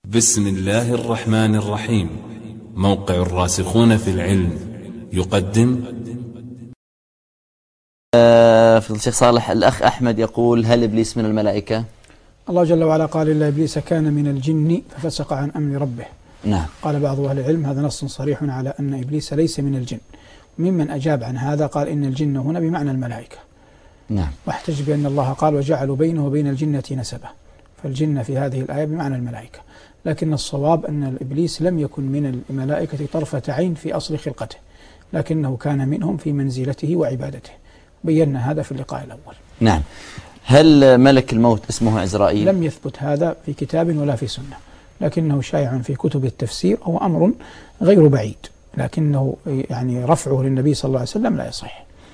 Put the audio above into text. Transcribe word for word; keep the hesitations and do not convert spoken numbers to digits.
بسم الله الرحمن الرحيم. موقع الراسخون في العلم يقدم. فضل الشيخ صالح، الأخ أحمد يقول: هل إبليس من الملائكة؟ الله جل وعلا قال: إلا إبليس كان من الجن ففسق عن أمر ربه. نعم. قال بعض أهل العلم هذا نص صريح على أن إبليس ليس من الجن. ممن أجاب عن هذا قال إن الجن هنا بمعنى الملائكة. نعم. واحتج بأن الله قال: وجعلوا بينه وبين الجنة نسبا، فالجن في هذه الآية بمعنى الملائكة. لكن الصواب أن الإبليس لم يكن من الملائكة طرفة عين في أصل خلقته، لكنه كان منهم في منزلته وعبادته. بينا هذا في اللقاء الأول. نعم. هل ملك الموت اسمه عزرائيل؟ لم يثبت هذا في كتاب ولا في سنة، لكنه شائع في كتب التفسير، هو أمر غير بعيد، لكنه يعني رفعه للنبي صلى الله عليه وسلم لا يصح.